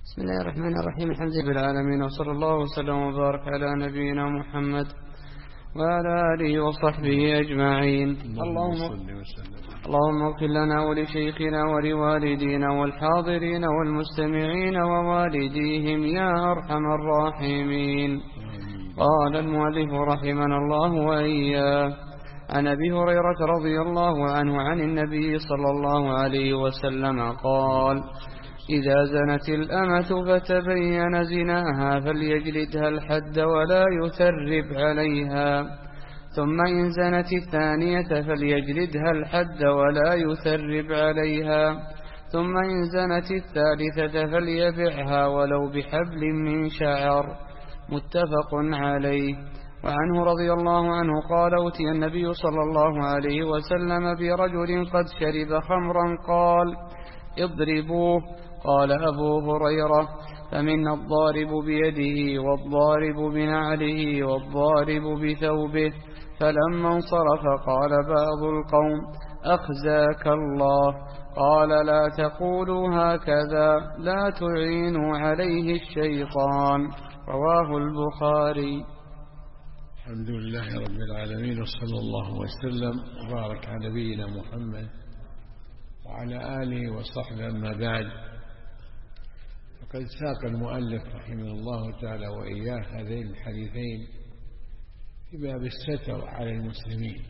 بسم الله الرحمن الرحيم. الحمد لله العالمين، وصلى الله وسلم وبارك على نبينا محمد وعلى آله وصحبه أجمعين. اللهم اغفر لنا ولشيخنا ولوالدينا والحاضرين والمستمعين ووالديهم يا أرحم الراحمين. قال المؤلف رحمنا الله وإياه: عن أبي هريرة رضي الله عنه عن النبي صلى الله عليه وسلم قال: إذا زنت الأمة فتبين زناها فليجلدها الحد ولا يثرب عليها، ثم إن زنت الثانية فليجلدها الحد ولا يثرب عليها، ثم إن زنت الثالثة فليبعها ولو بحبل من شعر. متفق عليه. وعنه رضي الله عنه قال: أوتي النبي صلى الله عليه وسلم برجل قد شرب خمرا قال: اضربوه. قال أبو هريرة: فمنا الضارب بيده والضارب بنعله والضارب بثوبه. فلما انصرف قال بعض القوم: أخزاك الله. قال: لا تقولوا هكذا، لا تعينوا عليه الشيطان. رواه البخاري. الحمد لله رب العالمين، وصلى الله وسلم وبارك على نبينا محمد وعلى آله وصحبه. أما بعد، فقد ساق المؤلف رحمه الله تعالى وإياه هذين الحديثين في باب الستر على المسلمين،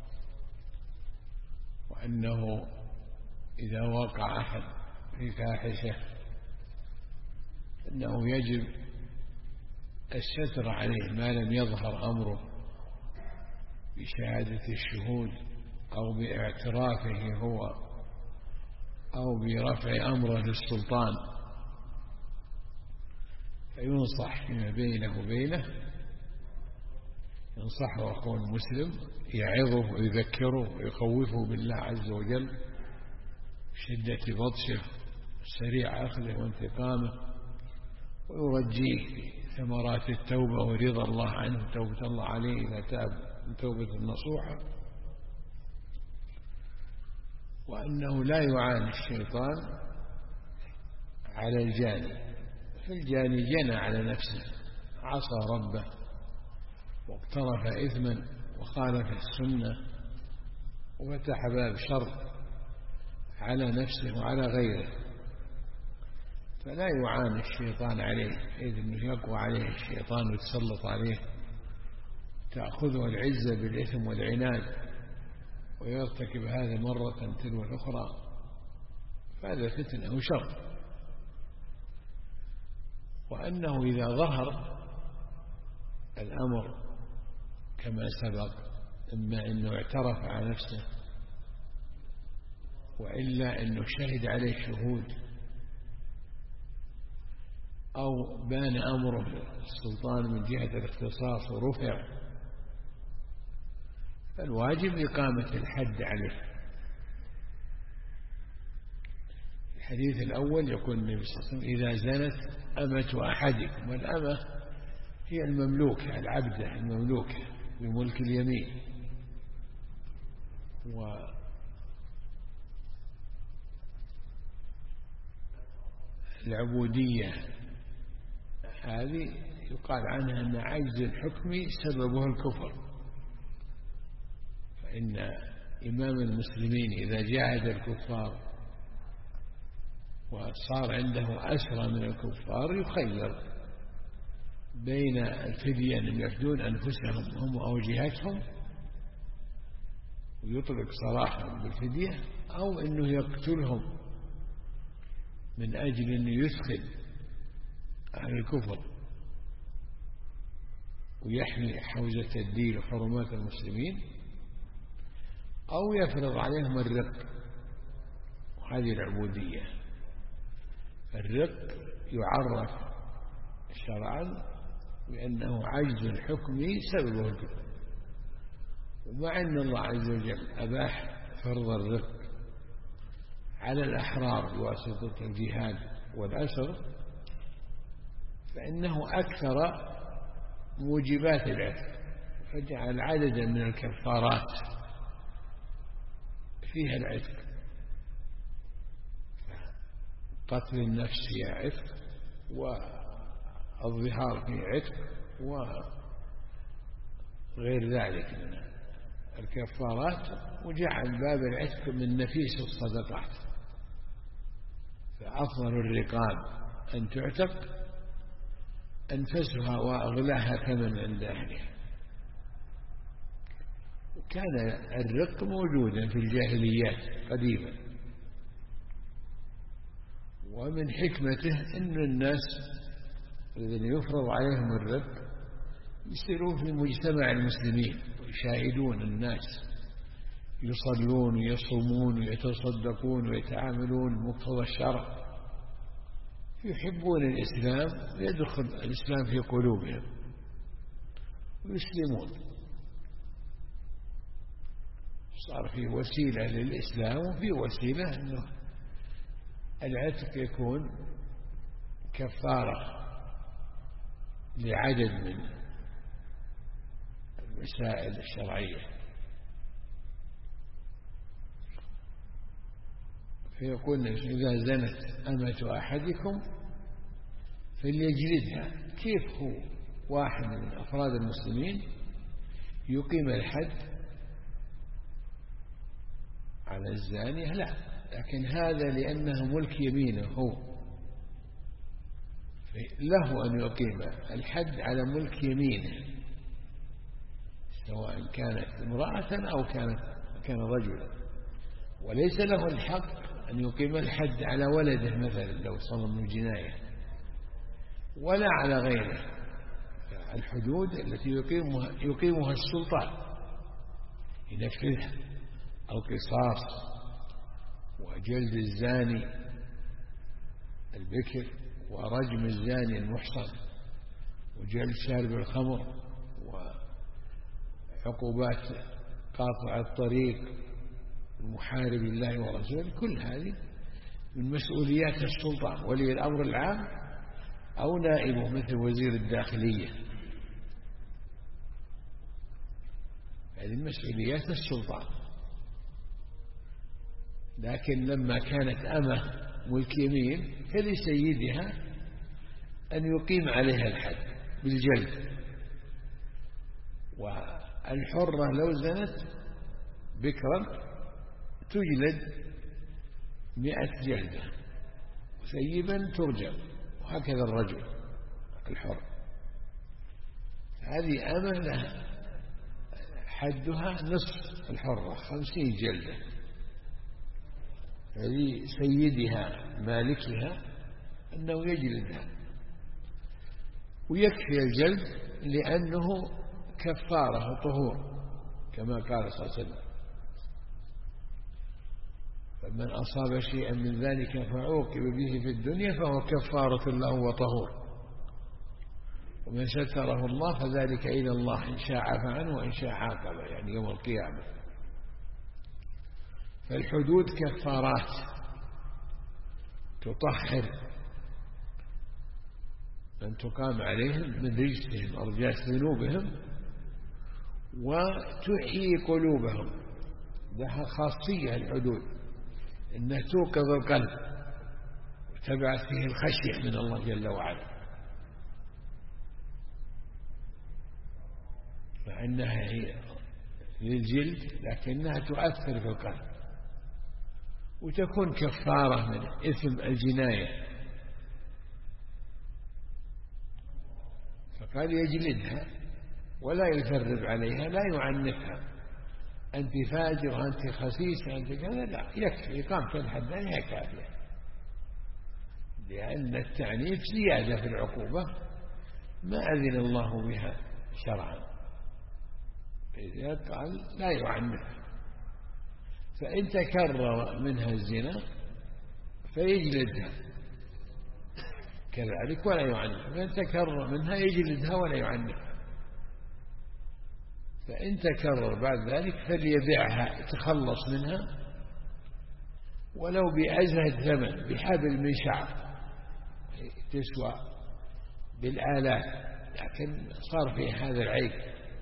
وأنه إذا وقع أحد في فاحشة أنه يجب الستر عليه ما لم يظهر أمره بشهادة الشهود أو باعترافه هو أو برفع أمره للسلطان، فينصح فيما بينه وبينه، ينصحه أخوه المسلم، يعظه ويذكره ويخوفه بالله عز وجل، شدة بطشه، سريع أخذه وانتقامه، ويرجيه ثمرات التوبة ورضا الله عنه، توبة الله عليه إذا تاب من توبة نصوحة، وأنه لا يعاني الشيطان على الجاني، فالجاني جنى على نفسه، عصى ربه واقترف إثما وخالف السنة وفتح باب شر على نفسه وعلى غيره، فلا يعاني الشيطان عليه، إذ أنه يقوى عليه الشيطان ويتسلط عليه، تأخذه العزة بالإثم والعناد ويرتكب هذا مرة تلو الأخرى، فهذا فتنة وشر. وأنه إذا ظهر الأمر كما سبق، إما أنه اعترف على نفسه، وإلا أنه شهد عليه شهود، أو بان أمره السلطان من جهة الاختصاص ورفع، فالواجب إقامة الحد عليه. الحديث الأول يقول النبي صلى الله عليه وسلم: إذا زنت أمة أحدكم، والأمة هي المملوكة، العبدة المملوكة بملك اليمين، والعبودية هذه يقال عنها أن عجز الحكم سببه الكفر، فإن إمام المسلمين إذا جاهد الكفار وصار عنده أسرى من الكفار يخير بين الفدية أن يفدون أنفسهم هم أو جهتهم ويطلق سراحهم بالفدية، أو أنه يقتلهم من أجل أن يثقل أهل الكفر ويحمي حوزة الدين وحرمات المسلمين، أو يفرض عليهم الرق، وهذه العبودية. الرق يعرف شرعا بأنه عجز الحكم سببه الكفر، ومع أن الله عز وجل أباح فرض الرق على الأحرار بواسطة الجهاد والأسر، فإنه أكثر موجبات العتق، فجعل عددا من الكفارات فيها العتق. قتل النفس يا عتق، والظهار في عتق وغير ذلك من الكفارات، وجعل باب العتق من نفيس الصدقات، فأفضل الرقاب أن تعتق أنفسها وأغلاها ثمن عند أهلها. وكان الرق موجودا في الجاهليات قديما، ومن حكمته أن الناس الذين يفرض عليهم الرق يصيرون في مجتمع المسلمين ويشاهدون الناس يصلون ويصومون ويتصدقون ويتعاملون بمقتضى الشرع، يحبون الإسلام ويدخل الإسلام في قلوبهم ويسلمون. صار في وسيلة للإسلام وفي وسيلة أنه العتق يكون كفارة لعدد من المسائل الشرعية. فيقول إذا زنت أمة أحدكم فليجلدها. كيف هو واحد من أفراد المسلمين يقيم الحد على الزانية؟ لا، لكن هذا لأنه ملك يمينه هو، له أن يقيم الحد على ملك يمينه، سواء كانت امرأة أو كان رجلا، وليس له الحق أن يقيم الحد على ولده مثلا لو صمم الجناية، ولا على غيره. الحدود التي يقيمها السلطان ينفذها: القصاص، وجلد الزاني البكر، ورجم الزاني المحصن، وجلد شارب الخمر، وعقوبات قاطع الطريق المحارب الله ورسوله. كل هذه من مسؤوليات السلطان، ولي الأمر العام أو نائبه مثل وزير الداخلية. هذه مسؤوليات السلطان. لكن لما كانت أمة ملك يمين فلسيدها أن يقيم عليها الحد بالجلد. والحرة لو زنت بكرا تجلد 100 جلدة، وثيبا ترجم، وهكذا الرجل الحر. هذه أمة لها حدها نصف الحرة 50 جلدة. هذه سيدها مالكها أنه يجلدها، ويكفي الجلد لأنه كفارة طهور، كما قال صلى الله عليه وسلم: فمن أصاب شيئا من ذلك فعوقب به في الدنيا فهو كفارة له وطهور، ومن ستره الله فذلك إلى الله، إن شاء عفى عنه وإن شاء عاقب، يعني يوم القيامة. فالحدود كفارات تطهر من تقام عليهم من رجسهم أرجاس ذنوبهم، وتحيي قلوبهم. لها خاصية الحدود، إنها توقظ القلب وتبعث فيه الخشية من الله جل وعلا، مع أنها هي للجلد لكنها تؤثر في القلب، وتكون كفارة من إثم الجناية. فقال يجلدها ولا يثرب عليها، لا يعنفها: أنت فاجر، أنت خسيس، أنت كذا. لا، يكفي إقامة الحد هي كافية، لأن التعنيف زيادة في العقوبة ما أذن الله بها شرعا. إذا قال لا يعنف، فإن تكرر منها الزنا فيجلدها كذلك ولا يعنف، فإن تكرر منها يجلدها ولا يعنفها. فإن تكرر بعد ذلك فليبيعها، يتخلص منها ولو بأزهد ثمن، بحبل من شعر تسوى بالآلاف، لكن صار في هذا العيب،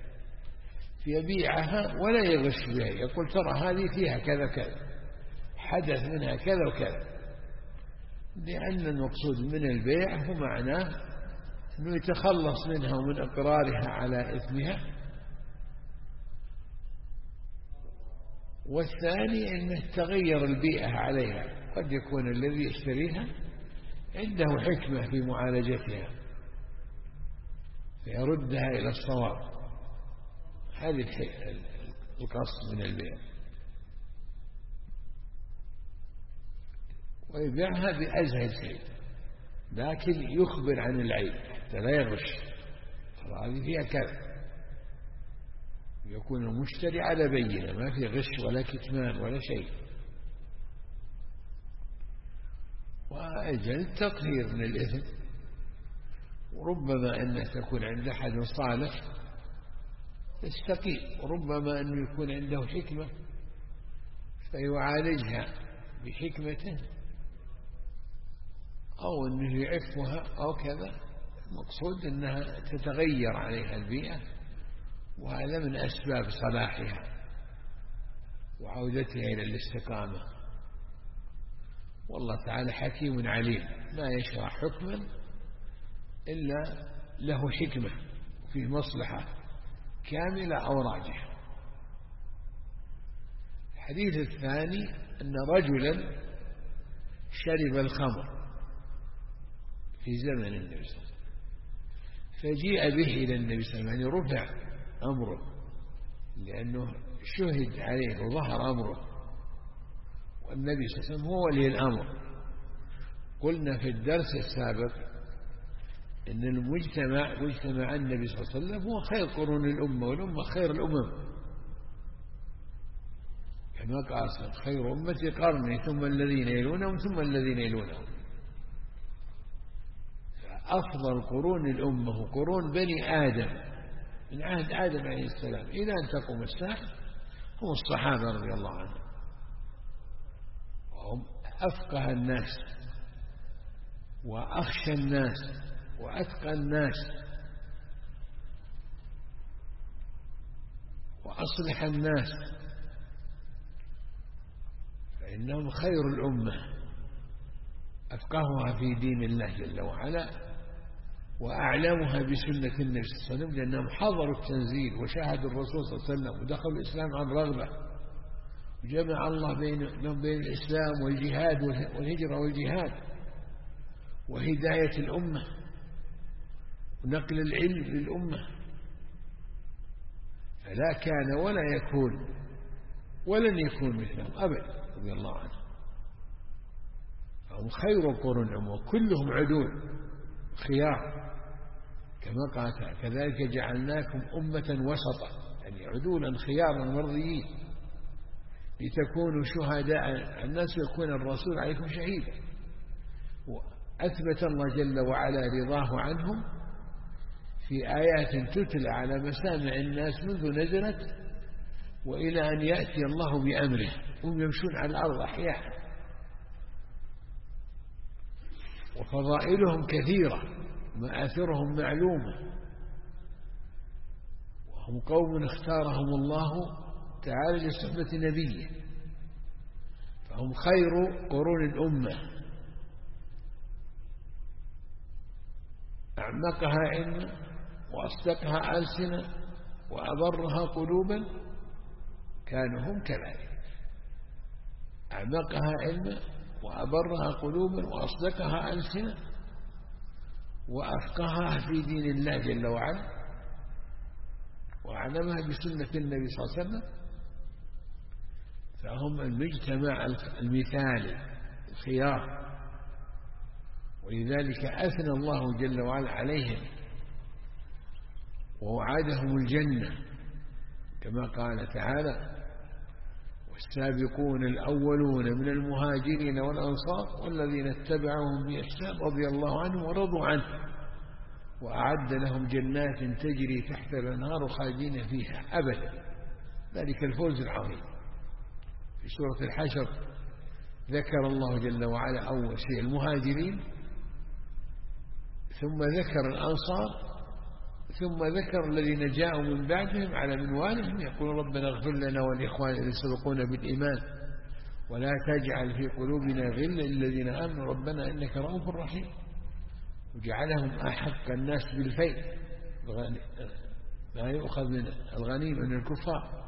فيبيعها ولا يغش بها، يقول ترى هذه فيها كذا كذا، حدث منها كذا وكذا، لأن المقصود من البيع هو معناه أنه يتخلص منها ومن إقرارها على إثمها، والثاني أنه تغير البيئة عليها، قد يكون الذي يشتريها عنده حكمة في معالجتها فيردها إلى الصواب. هذه القصد من البيع. ويبيعها بأزهد شيء، لكن يخبر عن العيب حتى لا يغش، هذه فيها كذا، يكون المشتري على بينة، ما في غش ولا كتمان ولا شيء. وأجل تطهير من الإثم، وربما أن تكون عند أحد صالح يستقيم، وربما أنه يكون عنده حكمة فيعالجها بحكمته، أو أنه يعفها أو كذا. المقصود أنها تتغير عليها البيئة، وهذا من أسباب صلاحها وعودتها إلى الاستقامة. والله تعالى حكيم عليم، لا يشرع حكما إلا له حكمة وفيه مصلحة كاملة أو راجحة. الحديث الثاني أن رجلا شرب الخمر في زمن النبي صلى الله عليه وسلم، فجيء به إلى النبي صلى الله عليه وسلم، يعني رفع أمره لأنه شهد عليه وظهر أمره، والنبي صلى الله عليه وسلم هو ولي الأمر. قلنا في الدرس السابق إن مجتمع النبي صلى الله عليه وسلم هو خير قرون الأمة، والأمة خير الأمم، كما قال خير أمتي قرني ثم الذين يلونهم ثم الذين يلونهم. أفضل قرون الأمة قرون بني آدم من عهد آدم عليه السلام إلى أن تقوم الساعة، هم الصحابة رضي الله عنهم، وهم أفقه الناس وأخشى الناس وأتقى الناس وأصلح الناس، فإنهم خير الأمة، أفقهها في دين الله جل وعلا وأعلمها بسنة النبي صلى الله عليه وسلم، لأنهم حضروا التنزيل وشاهدوا الرسول صلى الله عليه وسلم ودخلوا الإسلام عن رغبة، وجمع الله بين الإسلام والجهاد والهجرة والجهاد وهداية الأمة ونقل العلم للأمة. فلا كان ولا يكون ولن يكون مثلهم أبدا رضي الله عنه. فهم خير قرون الأمة، كلهم عدول خيار، كما قال كذلك جعلناكم أمة وسطا، يعني عدولا خيارا مرضيين لتكونوا شهداء على الناس ويكون الرسول عليكم شهيدا. وأثبت الله جل وعلا رضاه عنهم في آيات تتلى على مسامع الناس منذ نزلت وإلى أن يأتي الله بأمره، هم يمشون على الأرض أحياء، وفضائلهم كثيرة، مآثرهم معلومة، وهم قوم اختارهم الله تعالى لصحبة نبيه، فهم خير قرون الأمة، أعمقها علما وأصدقها ألسنة وأبرها قلوبا، كانوا هم كذلك، أعمقها علما وأبرها قلوبا وأصدقها ألسنة وأفقهها في دين الله جل وعلا وأعلمها بسنة النبي صلى الله عليه وسلم. فهم المجتمع المثالي الخيار، ولذلك أثنى الله جل وعلا عليهم ووعدهم الجنة، كما قال تعالى والسابقون الأولون من المهاجرين والأنصار والذين اتبعوهم بإحسان رضي الله عنهم ورضوا عنه وأعد لهم جنات تجري تحت الأنهار خالدين فيها أبدا، ذلك الفوز العظيم. في سورة الحشر ذكر الله جل وعلا أول شيء المهاجرين، ثم ذكر الأنصار، ثم ذكر الذين جاءوا من بعدهم على منوالهم يقول ربنا اغفر لنا والإخوان الذين سبقونا بالإيمان ولا تجعل في قلوبنا غلا للذين آمنوا ربنا إنك رؤوف رحيم، وجعلهم أحق الناس بالفيء ما يؤخذ من الغنيمة من الكفار.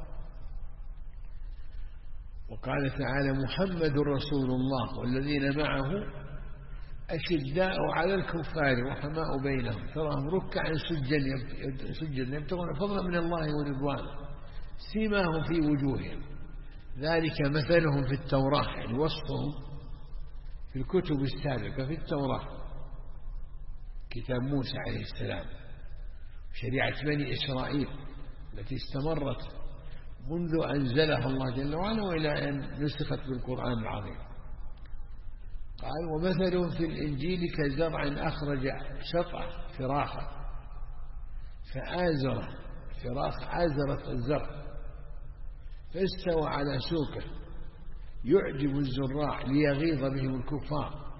وقال تعالى محمد رسول الله والذين معه أشداء على الكفار رحماء بينهم تراهم ركعا سجدا يبتغون فضلا من الله ورضوانه سيماهم في وجوههم ذلك مثلهم في التوراة، يعني وصفهم في الكتب السابقة في التوراة كتاب موسى عليه السلام، شريعة بني إسرائيل التي استمرت منذ أنزلها الله جل وعلا وإلى أن نسخت بالقرآن العظيم. قال ومثلهم في الإنجيل كزرع أخرج شطأ فراخا فآزره فراخ آزرت الزرع فاستوى على سوقه يعجب الزراع ليغيظ بهم الكفار،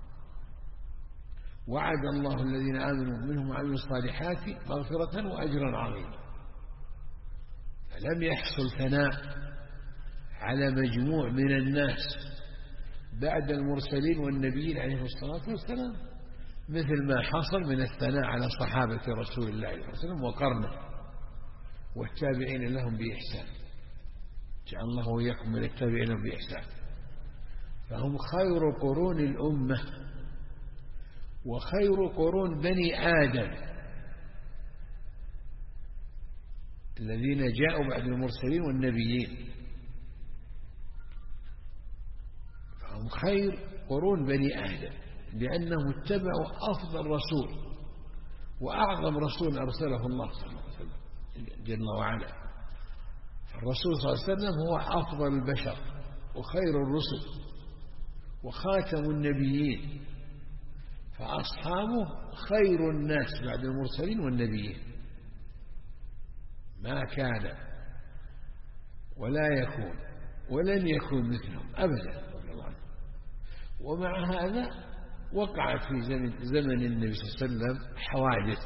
وعد الله الذين آمنوا منهم وعملوا الصالحات مغفرة وأجرا عظيما. فلم يحصل ثناء على مجموع من الناس بعد المرسلين والنبيين عليه الصلاة والسلام مثل ما حصل من الثناء على صحابة رسول الله عليه وسلم وقرنه والتابعين لهم بإحسان، جعل الله وإياكم من التابعين لهم بإحسان. فهم خير قرون الأمة وخير قرون بني آدم الذين جاءوا بعد المرسلين والنبيين، فهم خير قرون بني آدم لأنهم اتبعوا أفضل رسول وأعظم رسول أرسله الله صلى الله عليه وسلم جل وعلا. فالرسول صلى الله عليه وسلم هو أفضل البشر وخير الرسل وخاتم النبيين، فأصحابه خير الناس بعد المرسلين والنبيين، ما كان ولا يكون ولن يكون مثلهم أبدا. ومع هذا وقعت في زمن النبي صلى الله عليه وسلم حوادث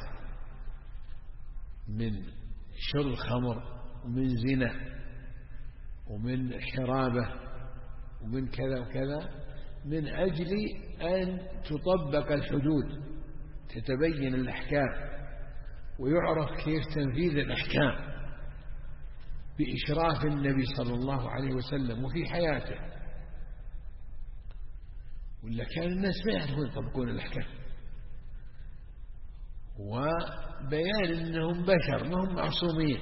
من شرب خمر ومن زنا ومن حرابة ومن كذا وكذا من أجل أن تطبق الحدود تتبين الأحكام ويعرف كيف تنفيذ الأحكام بإشراف النبي صلى الله عليه وسلم وفي حياته، ولا كان الناس ما يعرفون يطبقون الأحكام، وبيان أنهم بشر ما هم معصومين.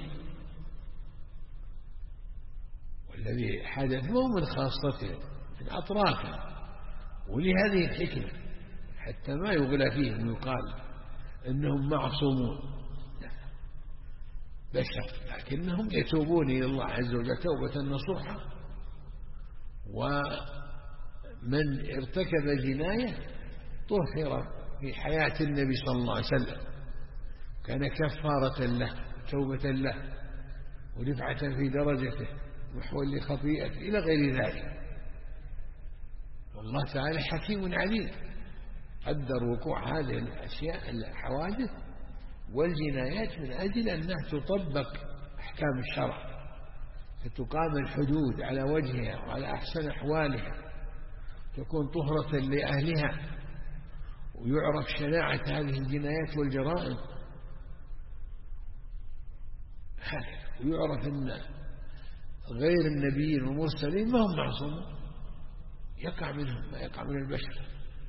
والذي حدث مو من خاصتهم من أطرافهم، ولهذه الحكمة حتى ما يغلى فيهم ويقال أنهم معصومون، بشر لكنهم يتوبون إلى الله عز وجل توبة نصوحة. ومن ارتكب جناية طهر في حياة النبي صلى الله عليه وسلم كان كفارة له توبة له ورفعة في درجته محوا لخطيئته إلى غير ذلك. والله تعالى حكيم عليم قدر وقوع هذه الأشياء الحوادث والجنايات من أجل أنها تطبق أحكام الشرع فتقام الحدود على وجهها وعلى أحسن أحوالها، تكون طهرة لأهلها ويعرف شناعة هذه الجنايات والجرائم، ويعرف أن غير النبيين والمرسلين ما هم معصومون، يقع منهم ما يقع من البشر،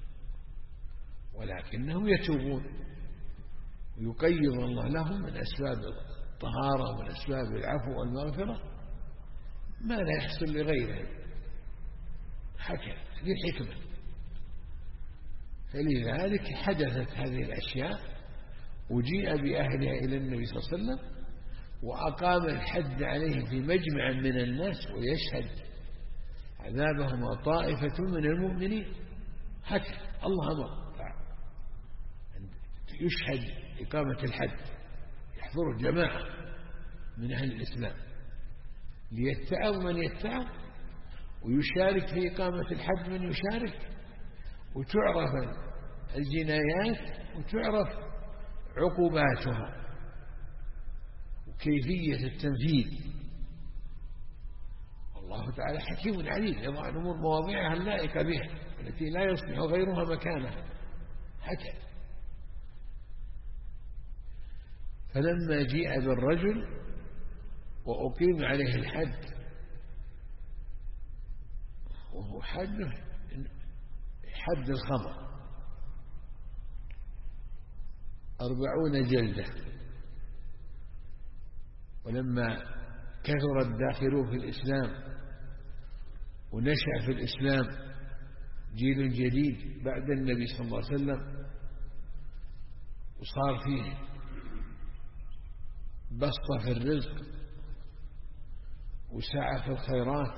ولكنهم يتوبون ويقيض الله لهم من أسباب الطهارة ومن أسباب العفو والمغفرة ما لا يحصل لغيرهم، هكذا هذه حكمة. فلذلك حدثت هذه الأشياء وجيء بأهلها إلى النبي صلى الله عليه وسلم وأقام الحد عليهم في مجمع من الناس ويشهد عذابهم طائفة من المؤمنين، هكذا الله أمر يشهد إقامة الحد، يحضر جماعة من أهل الإسلام ليتعظ من يتعظ ويشارك في إقامة الحد من يشارك، وتعرف الجنايات وتعرف عقوباتها وكيفية التنفيذ. الله تعالى حكيم عليم يضع الأمور مواضعها اللائقة بها التي لا يصلح غيرها مكانها هكذا. فلما جيء بالرجل وأقيم عليه الحد، وهو حد الخمر 40 جلدة، ولما كثر الداخلون في الإسلام ونشأ في الإسلام جيل جديد بعد النبي صلى الله عليه وسلم، وصار فيه بسطة في الرزق وسعة في الخيرات،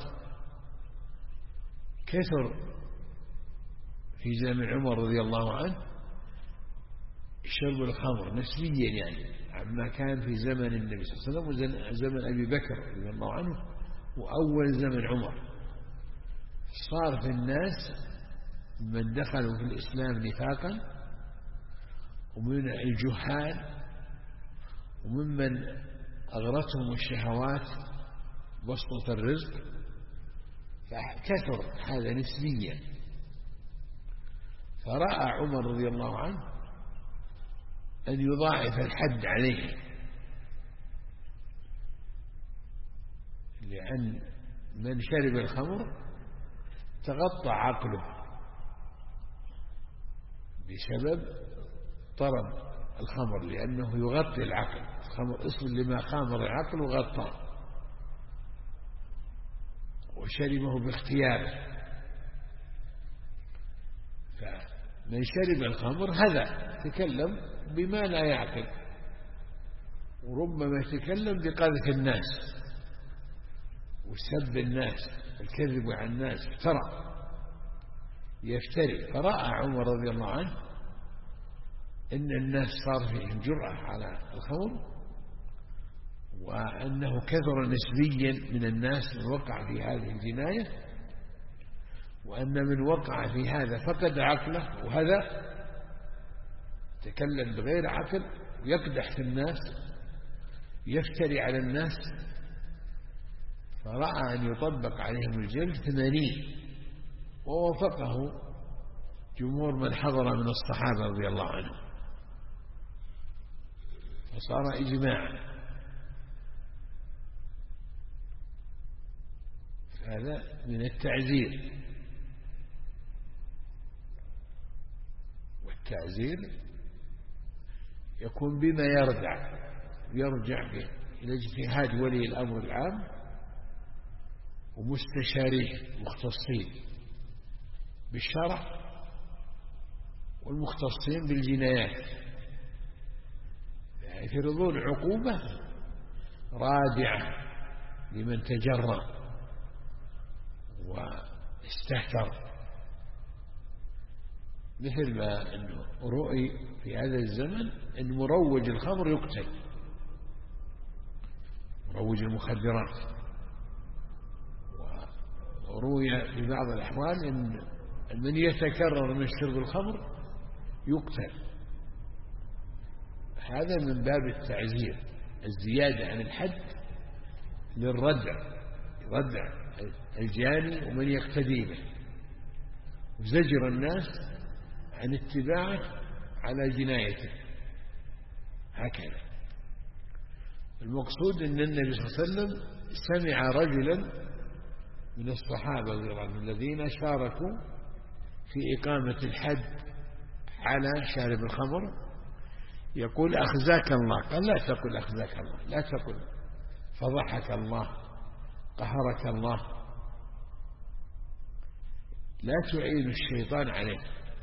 كثر في زمن عمر رضي الله عنه شرب الخمر نسبيا يعني عما كان في زمن النبي صلى الله عليه وسلم وزمن أبي بكر رضي الله عنه وأول زمن عمر. صار في الناس من دخلوا في الإسلام نفاقا، ومن الجهال، وممن أغرتهم الشهوات بسطة الرزق، فكثر هذا نسبيا. فرأى عمر رضي الله عنه أن يضاعف الحد عليه، لأن من شرب الخمر تغطى عقله بسبب طرب الخمر، لأنه يغطي العقل. الخمر اسم لما خامر العقل وغطاه، وشربه باختياره. فمن شرب الخمر هذا تكلم بما لا يعقل، وربما يتكلم بقذف الناس وسب الناس، الكذب على الناس، يفتري. فرأى عمر رضي الله عنه إن الناس صار فيهم جرأة على الخمر، وأنه كثر نسبيا من الناس من وقع في هذه الجناية، وأن من وقع في هذا فقد عقله، وهذا تكلم بغير عقل ويقدح في الناس، يفتري على الناس. فرأى أن يطبق عليهم الجلد 80، ووافقه جمهور من حضر من الصحابة رضي الله عنهم، فصار إجماعا. هذا من التعزير، والتعزير يكون بما يرجع به إلى اجتهاد ولي الأمر العام ومستشاريه مختصين بالشرع والمختصين بالجنايات، يفرضون عقوبة رادعة لمن تجرأ واستهتر، مثل ما أنه رؤي في هذا الزمن أن مروج الخمر يقتل، مروج المخدرات. وروي في بعض الأحوال أن من يتكرر من شرب الخمر يقتل. هذا من باب التعزير، الزيادة عن الحد للردع، يردع الجاني ومن يقتدي به، وزجر الناس عن اتباعه على جنايته. هكذا المقصود أن النبي صلى الله عليه وسلم سمع رجلا من الصحابة رضي الله عنهم الذين شاركوا في إقامة الحد على شارب الخمر يقول أخزاك الله. قال لا تقل أخزاك الله، لا تقل فضحك الله، قهرك الله، لا تعين الشيطان عليه،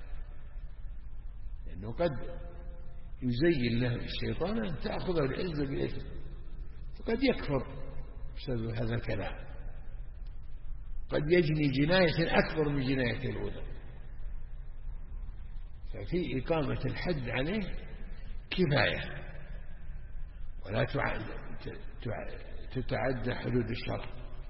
لأنه قد يزين له الشيطان أن تأخذ العزة بإثم، فقد يكفر بسبب هذا الكلام، قد يجني جناية أكبر من جناية الأولى. ففي إقامة الحد عليه كفاية، ولا تتعدى حدود الشرع.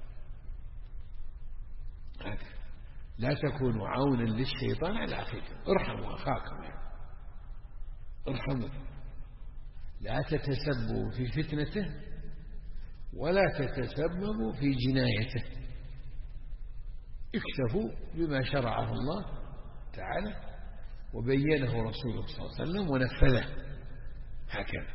لا تكونوا عونا للشيطان على أخيكم، ارحموا أخاكم، ارحموا، لا تتسببوا في فتنته ولا تتسببوا في جنايته. اكتفوا بما شرعه الله تعالى وبينه رسوله صلى الله عليه وسلم ونفذه هكذا.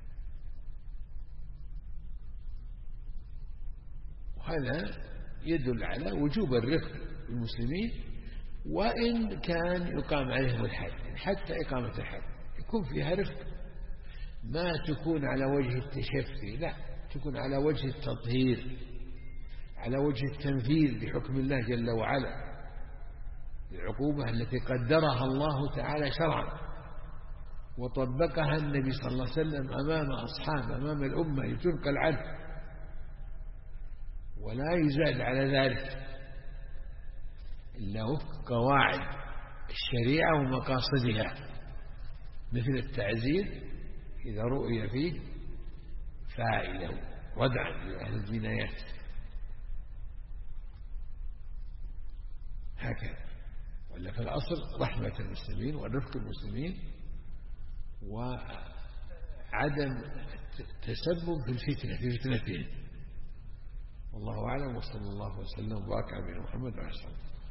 وهذا يدل على وجوب الرفق بالمسلمين، وإن كان يقام عليهم الحد، حتى إقامة الحد يكون فيها رفق، ما تكون على وجه التشفي، لا، تكون على وجه التطهير، على وجه التنفيذ لحكم الله جل وعلا، العقوبة التي قدرها الله تعالى شرعا وطبقها النبي صلى الله عليه وسلم أمام أصحابه، أمام الأمة، لتنقل العدل ولا يزاد على ذلك إلا وفق قواعد الشريعة ومقاصدها، مثل التعزير إذا رؤي فيه فائدة ردعا لأهل الجنايات هكذا. ولا في الأصل رحمة المسلمين ورفق المسلمين وعدم تسبب في الفتنة، في فتنتهم. والله أعلم، وصلى الله وسلم وبارك على نبينا محمد وعلى آله وصحبه.